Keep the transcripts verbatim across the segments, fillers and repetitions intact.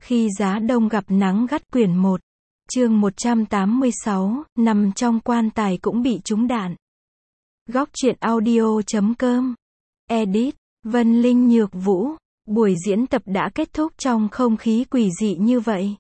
Khi giá đông gặp nắng gắt quyển một, chương một trăm tám mươi sáu, nằm trong quan tài cũng bị trúng đạn. Góc truyện audio chấm com. Edit, Vân Linh Nhược Vũ. Buổi diễn tập đã kết thúc trong không khí quỷ dị như vậy.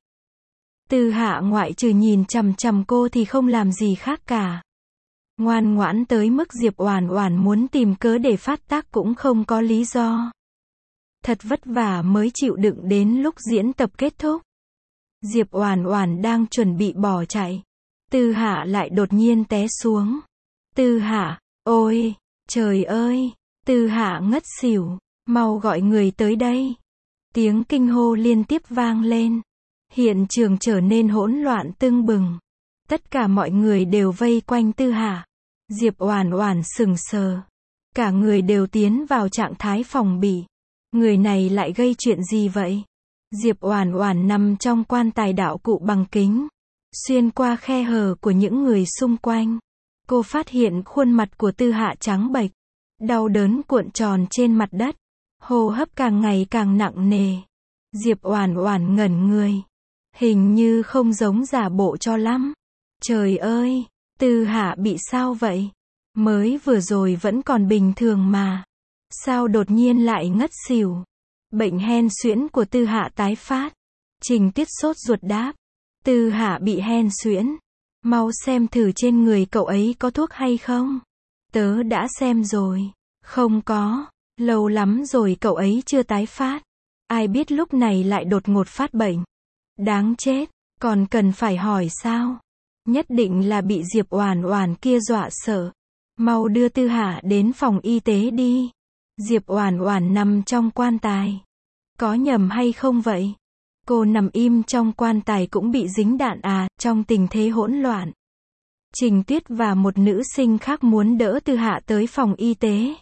Tư Hạ ngoại trừ nhìn chằm chằm cô thì không làm gì khác cả. Ngoan ngoãn tới mức Diệp Oản Oản muốn tìm cớ để phát tác cũng không có lý do. Thật vất vả mới chịu đựng đến lúc diễn tập kết thúc. Diệp Oản Oản đang chuẩn bị bỏ chạy. Tư Hạ lại đột nhiên té xuống. Tư Hạ, ôi, trời ơi, Tư Hạ ngất xỉu, mau gọi người tới đây. Tiếng kinh hô liên tiếp vang lên. Hiện trường trở nên hỗn loạn tưng bừng. Tất cả mọi người đều vây quanh Tư Hạ. Diệp Oản Oản sững sờ. Cả người đều tiến vào trạng thái phòng bị. Người này lại gây chuyện gì vậy? Diệp Oản Oản nằm trong quan tài đạo cụ bằng kính. Xuyên qua khe hở của những người xung quanh. Cô phát hiện khuôn mặt của Tư Hạ trắng bệch. Đau đớn cuộn tròn trên mặt đất. Hô hấp càng ngày càng nặng nề. Diệp Oản Oản ngẩn người. Hình như không giống giả bộ cho lắm. Trời ơi, Tư Hạ bị sao vậy? Mới vừa rồi vẫn còn bình thường mà. Sao đột nhiên lại ngất xỉu? Bệnh hen suyễn của Tư Hạ tái phát. Trình Tuyết sốt ruột đáp. Tư Hạ bị hen suyễn. Mau xem thử trên người cậu ấy có thuốc hay không? Tớ đã xem rồi. Không có. Lâu lắm rồi cậu ấy chưa tái phát. Ai biết lúc này lại đột ngột phát bệnh. Đáng chết. Còn cần phải hỏi sao? Nhất định là bị Diệp Oản Oản kia dọa sợ. Mau đưa Tư Hạ đến phòng y tế đi. Diệp Oản Oản nằm trong quan tài. Có nhầm hay không vậy? Cô nằm im trong quan tài cũng bị dính đạn à? Trong tình thế hỗn loạn, Trình Tuyết và một nữ sinh khác muốn đỡ Tư Hạ tới phòng y tế.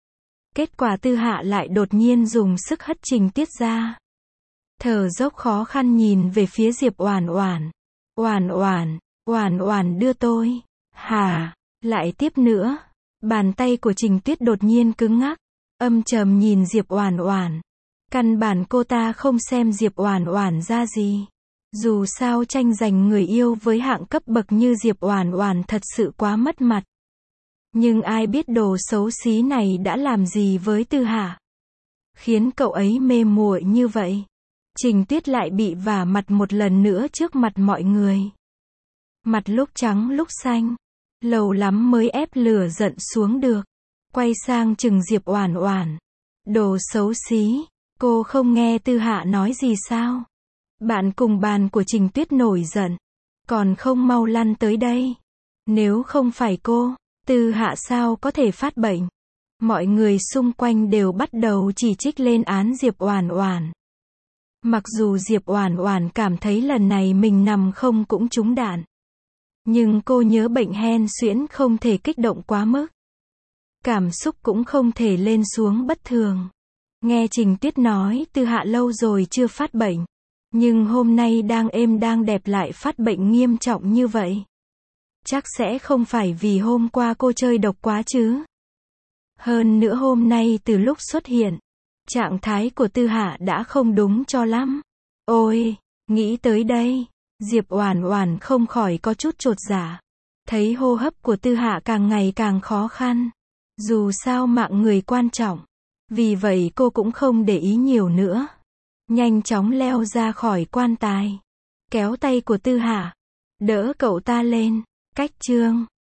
Kết quả Tư Hạ lại đột nhiên dùng sức hất Trình Tuyết ra. Thở dốc khó khăn nhìn về phía Diệp Oản Oản. Oản Oản, Oản Oản đưa tôi. Hả? Lại tiếp nữa. Bàn tay của Trình Tuyết đột nhiên cứng ngắc. Âm trầm nhìn Diệp Oản Oản. Căn bản cô ta không xem Diệp Oản Oản ra gì. Dù sao tranh giành người yêu với hạng cấp bậc như Diệp Oản Oản thật sự quá mất mặt. Nhưng ai biết đồ xấu xí này đã làm gì với Tư Hạ, khiến cậu ấy mê muội như vậy. Trình Tuyết lại bị vả mặt một lần nữa trước mặt mọi người. Mặt lúc trắng lúc xanh. Lâu lắm mới ép lửa giận xuống được. Quay sang chừng Diệp Oản Oản. Đồ xấu xí. Cô không nghe Tư Hạ nói gì sao? Bạn cùng bàn của Trình Tuyết nổi giận. Còn không mau lăn tới đây. Nếu không phải cô, Tư Hạ sao có thể phát bệnh? Mọi người xung quanh đều bắt đầu chỉ trích lên án Diệp Oản Oản. Mặc dù Diệp Oản Oản cảm thấy lần này mình nằm không cũng trúng đạn. Nhưng cô nhớ bệnh hen suyễn không thể kích động quá mức. Cảm xúc cũng không thể lên xuống bất thường. Nghe Trình Tuyết nói Tư Hạ lâu rồi chưa phát bệnh. Nhưng hôm nay đang êm đang đẹp lại phát bệnh nghiêm trọng như vậy. Chắc sẽ không phải vì hôm qua cô chơi độc quá chứ. Hơn nữa hôm nay từ lúc xuất hiện, trạng thái của Tư Hạ đã không đúng cho lắm. Ôi, nghĩ tới đây, Diệp Oản Oản không khỏi có chút chột dạ. Thấy hô hấp của Tư Hạ càng ngày càng khó khăn. Dù sao mạng người quan trọng. Vì vậy cô cũng không để ý nhiều nữa. Nhanh chóng leo ra khỏi quan tài. Kéo tay của Tư Hạ. Đỡ cậu ta lên. Cách chương.